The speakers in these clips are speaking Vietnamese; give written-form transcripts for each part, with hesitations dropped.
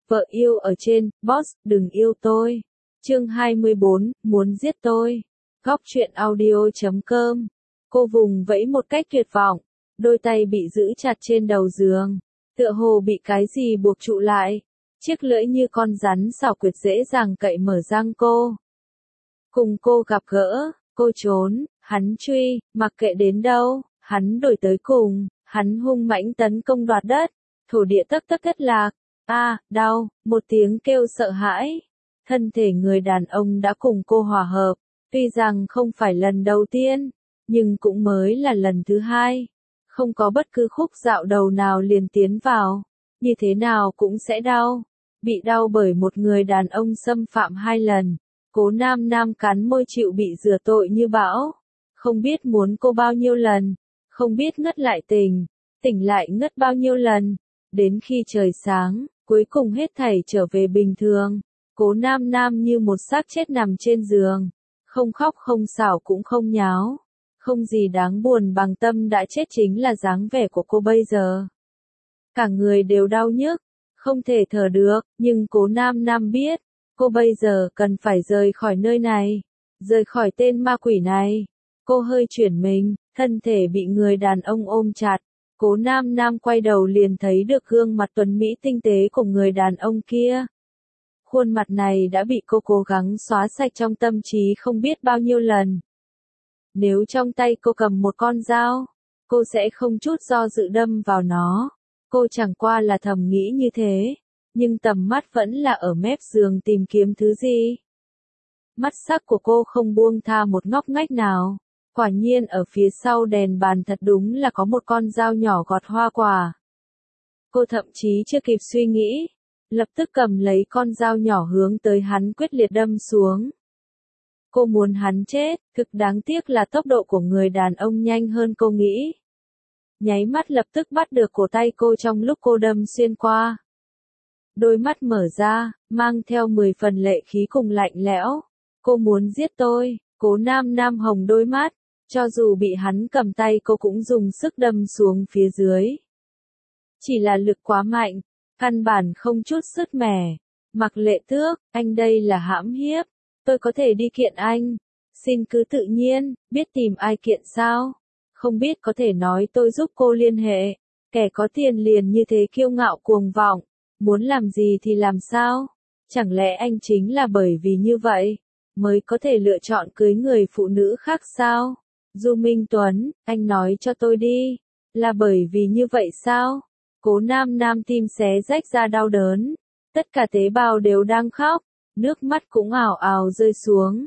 Vợ yêu ở trên, boss, đừng yêu tôi. Chương 24, muốn giết tôi. Góc truyện audio.com. Cô vùng vẫy một cách tuyệt vọng, đôi tay bị giữ chặt trên đầu giường, tựa hồ bị cái gì buộc trụ lại. Chiếc lưỡi như con rắn xảo quyệt dễ dàng cậy mở răng cô. Cùng cô gặp gỡ, cô trốn, hắn truy, mặc kệ đến đâu, hắn đuổi tới cùng, hắn hung mãnh tấn công đoạt đất, thổ địa tấc tấc thất lạc. Đau, một tiếng kêu sợ hãi. Thân thể người đàn ông đã cùng cô hòa hợp, tuy rằng không phải lần đầu tiên, nhưng cũng mới là lần thứ hai. Không có bất cứ khúc dạo đầu nào liền tiến vào, như thế nào cũng sẽ đau. Bị đau bởi một người đàn ông xâm phạm 2 lần, Cố Nam Nam cắn môi chịu bị rửa tội như bão. Không biết muốn cô bao nhiêu lần, không biết ngất lại tỉnh lại ngất bao nhiêu lần. Đến khi trời sáng, cuối cùng hết thảy trở về bình thường. Cố Nam Nam như một xác chết nằm trên giường, không khóc không xảo cũng không nháo. Không gì đáng buồn bằng tâm đã chết chính là dáng vẻ của cô bây giờ. Cả người đều đau nhức, không thể thở được, nhưng Cố Nam Nam biết, cô bây giờ cần phải rời khỏi nơi này, rời khỏi tên ma quỷ này. Cô hơi chuyển mình, thân thể bị người đàn ông ôm chặt. Cố Nam Nam quay đầu liền thấy được gương mặt tuấn mỹ tinh tế của người đàn ông kia. Khuôn mặt này đã bị cô cố gắng xóa sạch trong tâm trí không biết bao nhiêu lần. Nếu trong tay cô cầm một con dao, cô sẽ không chút do dự đâm vào nó. Cô chẳng qua là thầm nghĩ như thế, nhưng tầm mắt vẫn là ở mép giường tìm kiếm thứ gì. Mắt sắc của cô không buông tha một ngóc ngách nào. Quả nhiên ở phía sau đèn bàn thật đúng là có một con dao nhỏ gọt hoa quả. Cô thậm chí chưa kịp suy nghĩ, lập tức cầm lấy con dao nhỏ hướng tới hắn quyết liệt đâm xuống. Cô muốn hắn chết, thực đáng tiếc là tốc độ của người đàn ông nhanh hơn cô nghĩ. Nháy mắt lập tức bắt được cổ tay cô trong lúc cô đâm xuyên qua. Đôi mắt mở ra, mang theo 10 phần lệ khí cùng lạnh lẽo. Cô muốn giết tôi. Cố Nam Nam hồng đôi mắt, cho dù bị hắn cầm tay cô cũng dùng sức đâm xuống phía dưới. Chỉ là lực quá mạnh, căn bản không chút sứt mẻ. Mặc Lệ Tước, anh đây là hãm hiếp, tôi có thể đi kiện anh. Xin cứ tự nhiên, biết tìm ai kiện sao? Không biết có thể nói tôi giúp cô liên hệ. Kẻ có tiền liền như thế kiêu ngạo cuồng vọng, muốn làm gì thì làm sao? Chẳng lẽ anh chính là bởi vì như vậy mới có thể lựa chọn cưới người phụ nữ khác sao? Du Minh Tuấn, anh nói cho tôi đi, là bởi vì như vậy sao? Cố Nam Nam tim xé rách ra đau đớn, tất cả tế bào đều đang khóc, nước mắt cũng ào ào rơi xuống.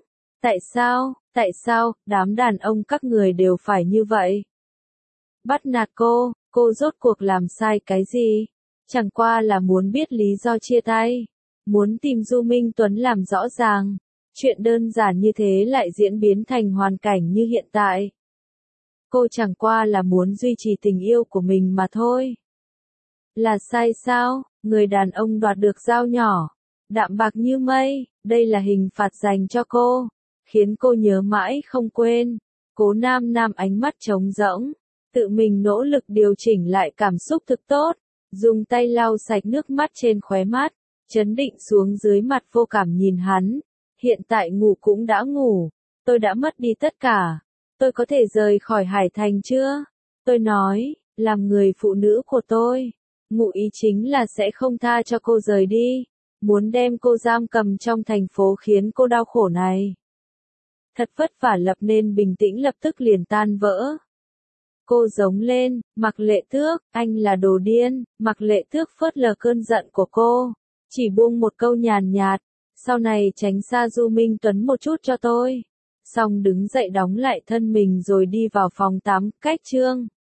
Tại sao, đám đàn ông các người đều phải như vậy? Bắt nạt cô rốt cuộc làm sai cái gì? Chẳng qua là muốn biết lý do chia tay, muốn tìm Du Minh Tuấn làm rõ ràng. Chuyện đơn giản như thế lại diễn biến thành hoàn cảnh như hiện tại. Cô chẳng qua là muốn duy trì tình yêu của mình mà thôi. Là sai sao? Người đàn ông đoạt được dao nhỏ, đạm bạc như mây, đây là hình phạt dành cho cô, khiến cô nhớ mãi không quên. Cố Nam Nam ánh mắt trống rỗng, tự mình nỗ lực điều chỉnh lại cảm xúc thực tốt, dùng tay lau sạch nước mắt trên khóe mắt, trấn định xuống dưới mặt vô cảm nhìn hắn. Hiện tại ngủ cũng đã ngủ, tôi đã mất đi tất cả, tôi có thể rời khỏi Hải Thành chưa? Tôi nói, làm người phụ nữ của tôi, ngụ ý chính là sẽ không tha cho cô rời đi, muốn đem cô giam cầm trong thành phố khiến cô đau khổ này. Thật vất vả lập nên bình tĩnh lập tức liền tan vỡ. Cô giống lên, Mặc Lệ Tước, anh là đồ điên. Mặc Lệ Tước phớt lờ cơn giận của cô, chỉ buông một câu nhàn nhạt. Sau này tránh xa Du Minh Tuấn một chút cho tôi. Xong đứng dậy đóng lại thân mình rồi đi vào phòng tắm, cách chương.